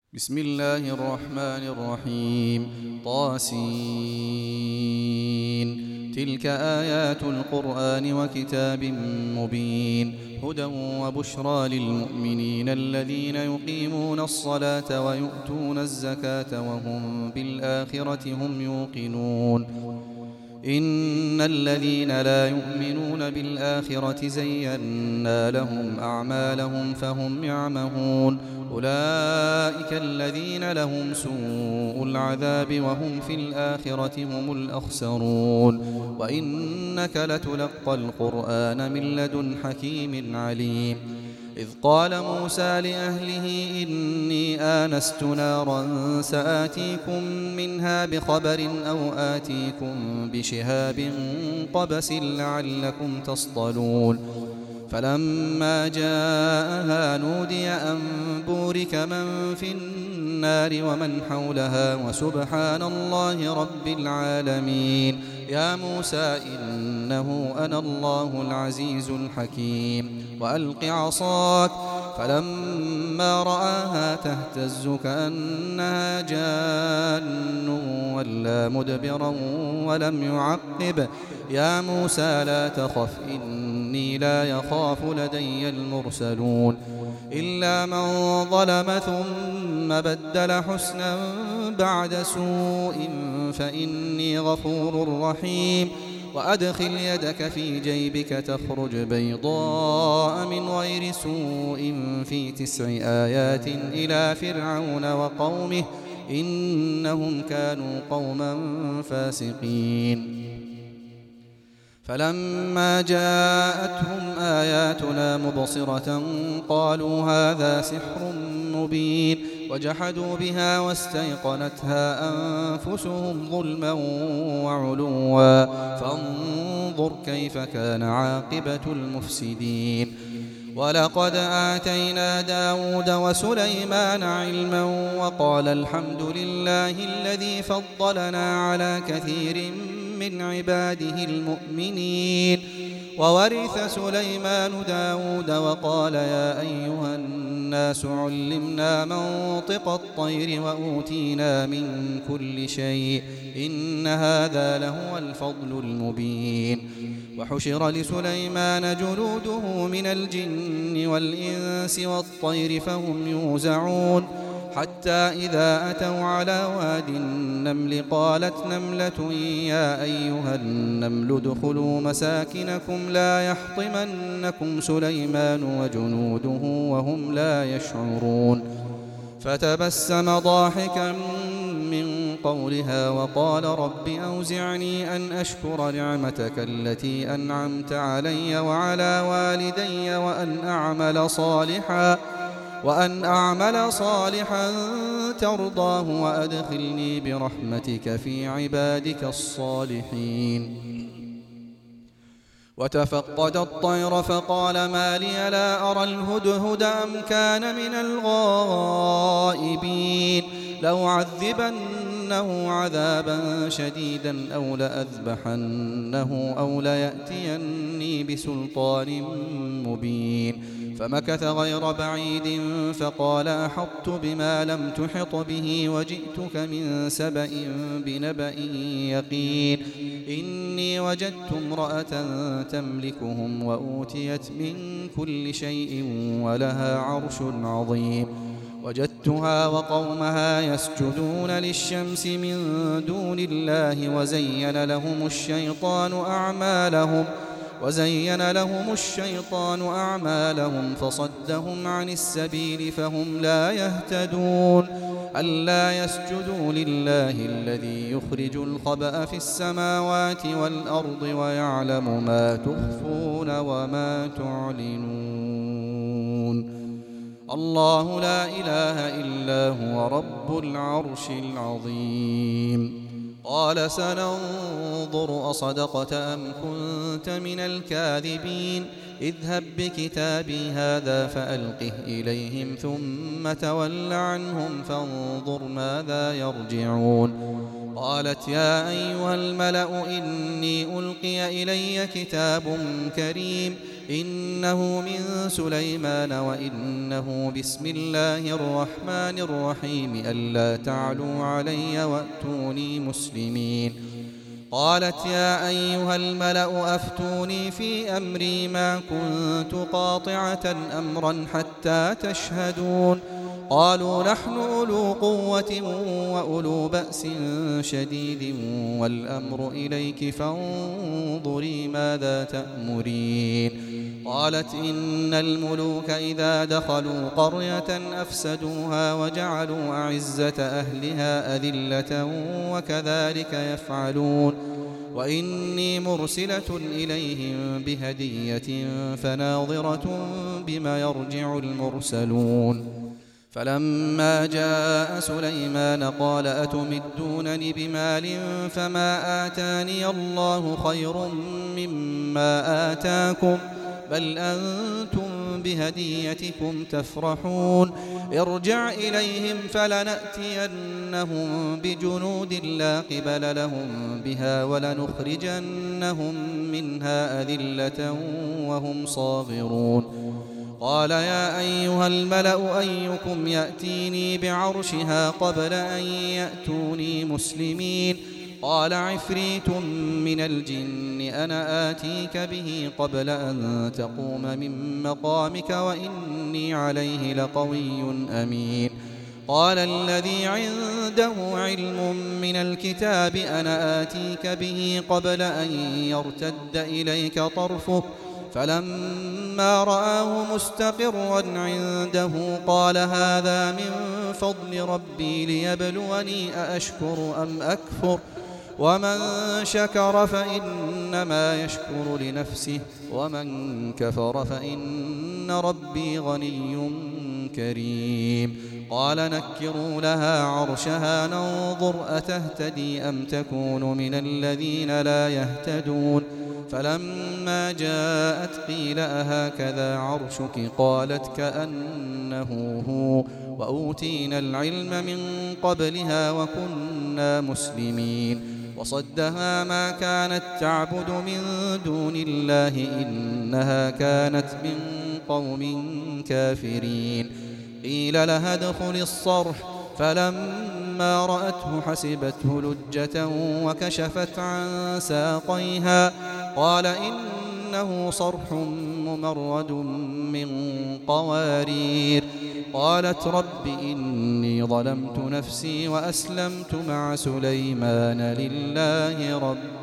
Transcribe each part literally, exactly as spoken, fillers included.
بسم الله الرحمن الرحيم. طاسين. تلك آيات القرآن وكتاب مبين، هدى وبشرى للمؤمنين الذين يقيمون الصلاة ويؤتون الزكاة وهم بالآخرة هم يوقنون. إن الذين لا يؤمنون بالآخرة زينا لهم أعمالهم فهم يعمهون. أولئك الذين لهم سوء العذاب وهم في الآخرة هم الأخسرون. وإنك لتلقى القرآن من لدن حكيم عليم. إذ قال موسى لأهله إني آنست نارا سآتيكم منها بخبر أو آتيكم بشهاب قبس لعلكم تصطلون. فلما جاءها نودي أن بورك من في النار ومن حولها وسبحان الله رب العالمين. يا موسى إنه أنا الله العزيز الحكيم. وألق عصاك. فلما رآها تهتز كأنها جان ولا مدبرا ولم يعقب. يا موسى لا تخف إني لا يخاف لدي المرسلون. إلا من ظلم ثم بدل حسنا بعد سوء فإني غفور رحيم. وأدخل يدك في جيبك تخرج بيضاء من غير سوء في تسع آيات إلى فرعون وقومه إنهم كانوا قوما فاسقين. فلما جاءتهم آياتنا مبصرة قالوا هذا سحر مبين. وجحدوا بها واستيقنتها أنفسهم ظلما وعلوا فانظر كيف كان عاقبة المفسدين. ولقد آتينا داود وسليمان علما وقال الحمد لله الذي فضلنا على كثير من عباده المؤمنين. وورث سليمان داود وقال يا أيها الناس علمنا منطق الطير وأوتينا من كل شيء إن هذا لهو الفضل المبين. وحشر لسليمان جنوده من الجن والإنس والطير فهم يوزعون. حتى إذا أتوا على واد النمل قالت نملة يا أيها النمل ادخلوا مساكنكم لا يحطمنكم سليمان وجنوده وهم لا يشعرون. فتبسم ضاحكا من قولها وقال رب أوزعني أن أشكر نعمتك التي أنعمت علي وعلى والدي وأن أعمل صالحا وأن أعمل صالحا ترضاه وأدخلني برحمتك في عبادك الصالحين. وتفقد الطير فقال ما لي لا أرى الهدهد أم كان من الغائبين. لأعذبنه عذابا شديدا أو لأذبحنه أو ليأتيني بسلطان مبين. فمكث غير بعيد فقال أحطت بما لم تحط به وجئتك من سبأ بنبأ يقين. إني وجدت امرأة تملكهم وأوتيت من كل شيء ولها عرش عظيم. وجدتها وقومها يسجدون للشمس من دون الله وزين لهم الشيطان أعمالهم وزين لهم الشيطان أعمالهم فصدهم عن السبيل فهم لا يهتدون. ألا يسجدوا لله الذي يخرج الخبأ في السماوات والأرض ويعلم ما تخفون وما تعلنون. الله لا إله إلا هو رب العرش العظيم. قال سننظر أصدقت أم كنت من الكاذبين. اذهب بكتابي هذا فألقه إليهم ثم تول عنهم فانظر ماذا يرجعون. قالت يا أيها الملأ إني ألقي إلي كتاب كريم إنه من سليمان وإنه بسم الله الرحمن الرحيم ألا تعلوا علي وأتوني مسلمين. قالت يا أيها الملأ أفتوني في أمري ما كنت قاطعة أمرا حتى تشهدون. قالوا نحن أولو قوة وأولو بأس شديد والأمر إليك فانظري ماذا تأمرين. قالت إن الملوك إذا دخلوا قرية أفسدوها وجعلوا أعزة أهلها أذلة وكذلك يفعلون. وإني مرسلة إليهم بهدية فناظرة بما يرجع المرسلون. فلما جاء سليمان قال أتمدونني بمال فما آتاني الله خير مما آتاكم بل أنتم بهديتكم تفرحون. ارجع إليهم فلنأتينهم بجنود لا قبل لهم بها ولنخرجنهم منها أذلة وهم صاغرون. قال يا أيها الملأ أيكم يأتيني بعرشها قبل أن يأتوني مسلمين. قال عفريت من الجن أنا آتيك به قبل أن تقوم من مقامك وإني عليه لقوي أمين. قال الذي عنده علم من الكتاب أنا آتيك به قبل أن يرتد إليك طرفك فلما رآه مستقرا عنده قال هذا من فضل ربي ليبلوني أأشكر أم أكفر ومن شكر فإنما يشكر لنفسه ومن كفر فإن ربي غني كريم. قال نكروا لها عرشها ننظر أتهتدي أم تكون من الذين لا يهتدون. فلما جاءت قيل أهكذا عرشك قالت كأنه هو وأوتينا العلم من قبلها وكنا مسلمين. وصدها ما كانت تعبد من دون الله إنها كانت من قوم كافرين. قيل لها ادخل الصرح فلما رأته حسبته لجة وكشفت عن ساقيها قال إنه صرح ممرد من قوارير. قالت رب إني ظلمت نفسي وأسلمت مع سليمان لله رب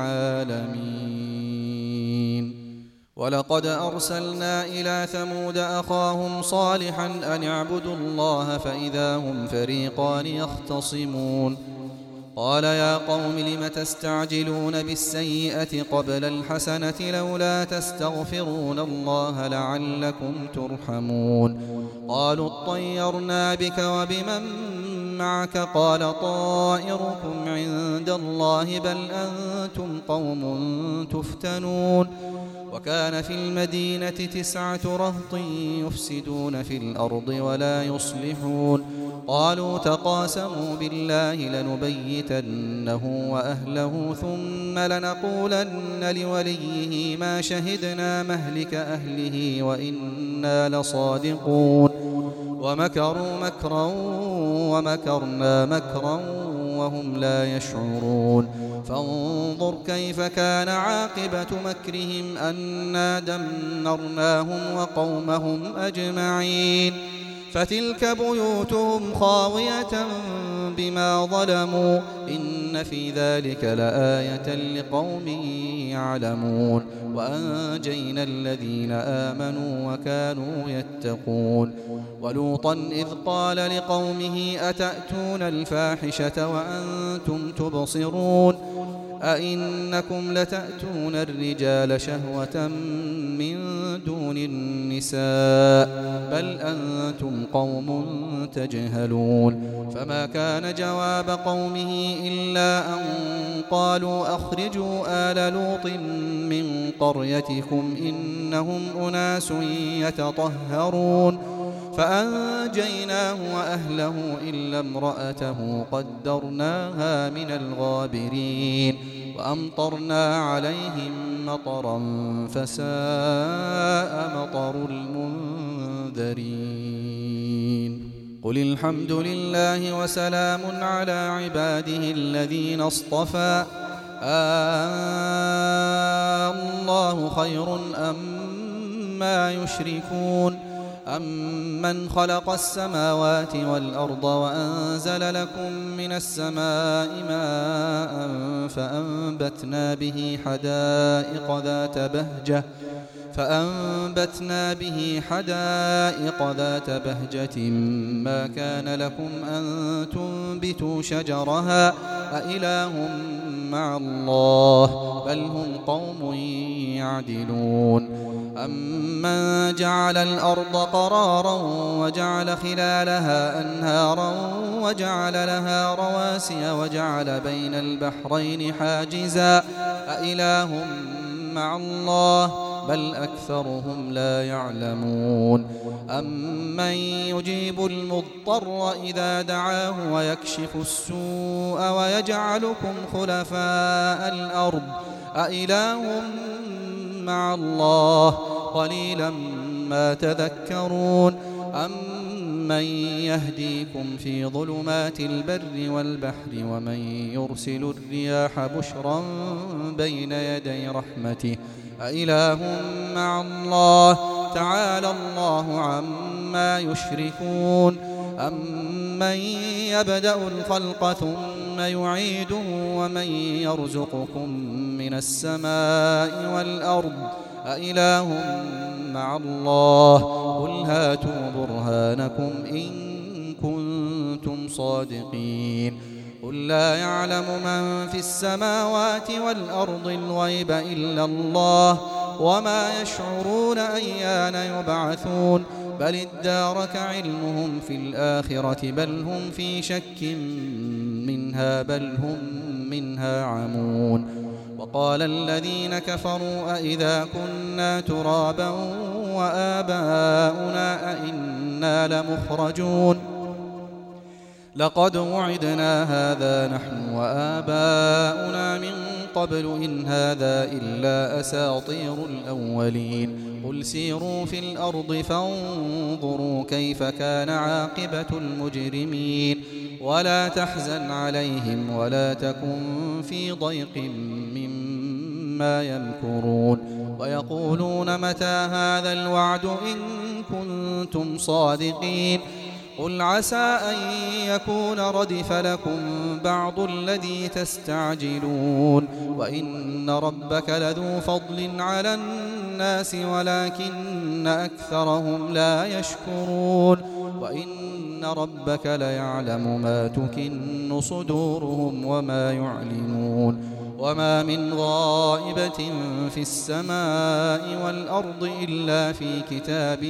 العالمين. ولقد أرسلنا إلى ثمود أخاهم صالحا أن اعبدوا الله فإذا هم فريقان يختصمون. قال يا قوم لم تستعجلون بالسيئة قبل الحسنة لولا تستغفرون الله لعلكم ترحمون. قالوا اطيرنا بك وبمن معك قال طائركم عند الله بل أنتم قوم تفتنون. وكان في المدينة تسعة رهط يفسدون في الأرض ولا يصلحون. قالوا تقاسموا بالله لنبيتنه وأهله ثم لنقولن لوليه ما شهدنا مهلك أهله وإنا لصادقون. ومكروا مكرا ومكرنا مكرا وهم لا يشعرون. فانظر كيف كان عاقبة مكرهم أنا دمرناهم وقومهم أجمعين. فتلك بيوتهم خاوية بما ظلموا إن في ذلك لآية لقوم يعلمون. وأنجينا الذين آمنوا وكانوا يتقون. ولوطا إذ قال لقومه أتأتون الفاحشة وأنتم تبصرون أئنكم لتأتون الرجال شهوة من دون النساء بل أنتم قوم تجهلون. فما كان جواب قومه إلا أن قالوا أخرجوا آل لوط من قريتكم إنهم أناس يتطهرون. فأنجيناه وأهله إلا امرأته قدرناها من الغابرين وأمطرنا عليهم مطرا فساء مطر المنذرين قل الحمد لله وسلام على عباده الذين اصطفى آه الله خير أم ما يشركون أمن خلق السماوات والأرض وأنزل لكم من السماء ماء فأنبتنا به حدائق ذات بهجة فأنبتنا به حدائق ذات بهجة ما كان لكم أن تنبتوا شجرها أإله مع الله بل هم قوم يعدلون أمن جعل الأرض قرارا وجعل خلالها أنهارا وجعل لها رواسي وجعل بين البحرين حاجزا أإله مع الله بل أكثرهم لا يعلمون أمن يجيب المضطر إذا دعاه ويكشف السوء ويجعلكم خلفاء الأرض أإله مع الله قليلا ما تذكرون أمن يهديكم في ظلمات البر والبحر ومن يرسل الرياح بشرا بين يدي رحمته أإله مع الله تعالى الله عما يشركون أمن يبدأ الخلق ثم يعيده ومن يرزقكم من السماء والأرض أإله مع الله قل هاتوا برهانكم إن كنتم صادقين قل لا يعلم من في السماوات والأرض الغيب إلا الله وما يشعرون أيان يبعثون بل ادارك علمهم في الآخرة بل هم في شك منها بل هم منها عمون وقال الذين كفروا أئذا كنا ترابا وآباؤنا أئنا لمخرجون لقد وعدنا هذا نحن وآباؤنا من قبل إن هذا إلا أساطير الأولين قل سيروا في الأرض فانظروا كيف كان عاقبة المجرمين ولا تحزن عليهم ولا تكن في ضيق مما يمكرون ويقولون متى هذا الوعد إن كنتم صادقين قل عسى أن يكون ردف لكم بعض الذي تستعجلون وإن ربك لذو فضل على الناس ولكن أكثرهم لا يشكرون وإن ربك ليعلم ما تكن صدورهم وما يعلنون وما من غائبة في السماء والأرض إلا في كتاب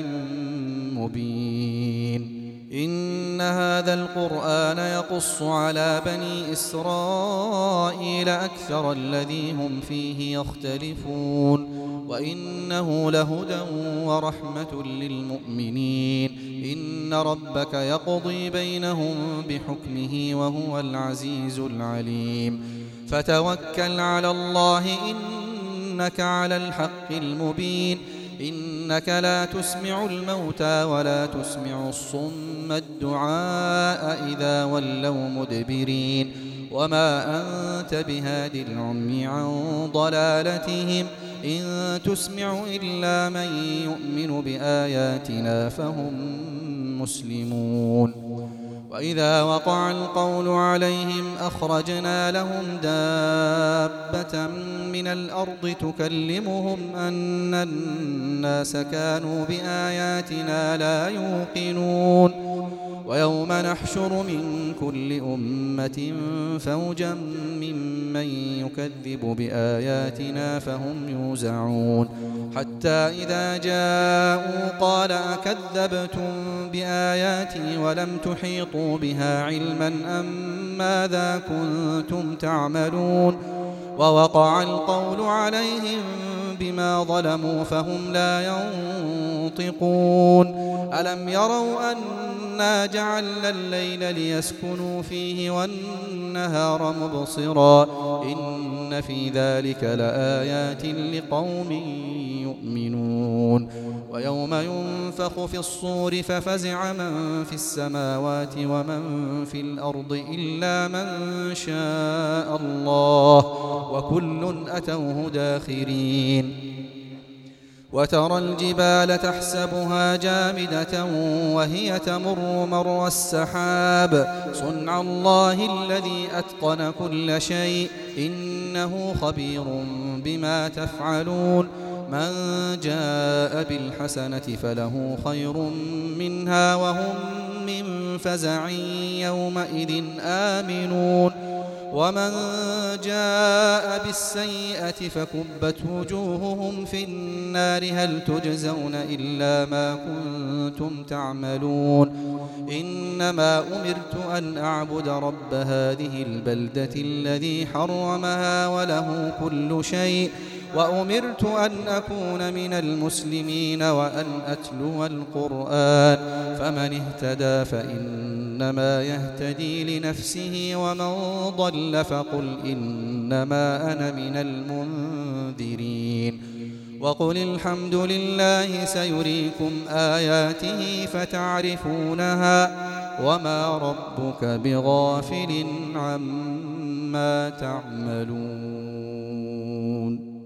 مبين إن هذا القرآن يقص على بني إسرائيل أكثر الذي هم فيه يختلفون وإنه لهدى ورحمة للمؤمنين إن ربك يقضي بينهم بحكمه وهو العزيز العليم فتوكل على الله إنك على الحق المبين إنك لا تسمع الموتى ولا تسمع الصم الدعاء إذا ولوا مدبرين وما أنت بهاد العمي عن ضلالتهم إن تسمع إلا من يؤمن بآياتنا فهم مسلمون وإذا وقع القول عليهم أخرجنا لهم دابة من الأرض تكلمهم أن الناس كانوا بآياتنا لا يوقنون ويوم نحشر من كل أمة فوجا ممن يكذب بآياتنا فهم يوزعون حتى إذا جاءوا قال أكذبتم بآياتي ولم تحيطوا أحيطوا بها علما أم ماذا كنتم تعملون ووقع القول عليهم بما ظلموا فهم لا ينطقون ألم يروا أنا جعلنا الليل ليسكنوا فيه والنهار مبصرا إن في ذلك لآيات لقوم يؤمنون ويوم ينفخ في الصور ففزع من في السماوات ومن في الأرض إلا من شاء الله وكل أتوه داخرين وترى الجبال تحسبها جامدة وهي تمر مر السحاب صنع الله الذي أتقن كل شيء إنه خبير بما تفعلون من جاء بالحسنة فله خير منها وهم من فزع يومئذ آمنون ومن جاء بالسيئة فكبت وجوههم في النار هل تجزون إلا ما كنتم تعملون إنما أمرت أن أعبد رب هذه البلدة الذي حرمها وله كل شيء وأمرت أن أكون من المسلمين وأن أتلو القرآن فمن اهتدى فإنما يهتدي لنفسه ومن ضل فقل إنما أنا من المنذرين وقل الحمد لله سيريكم آياته فتعرفونها وما ربك بغافل عما تعملون.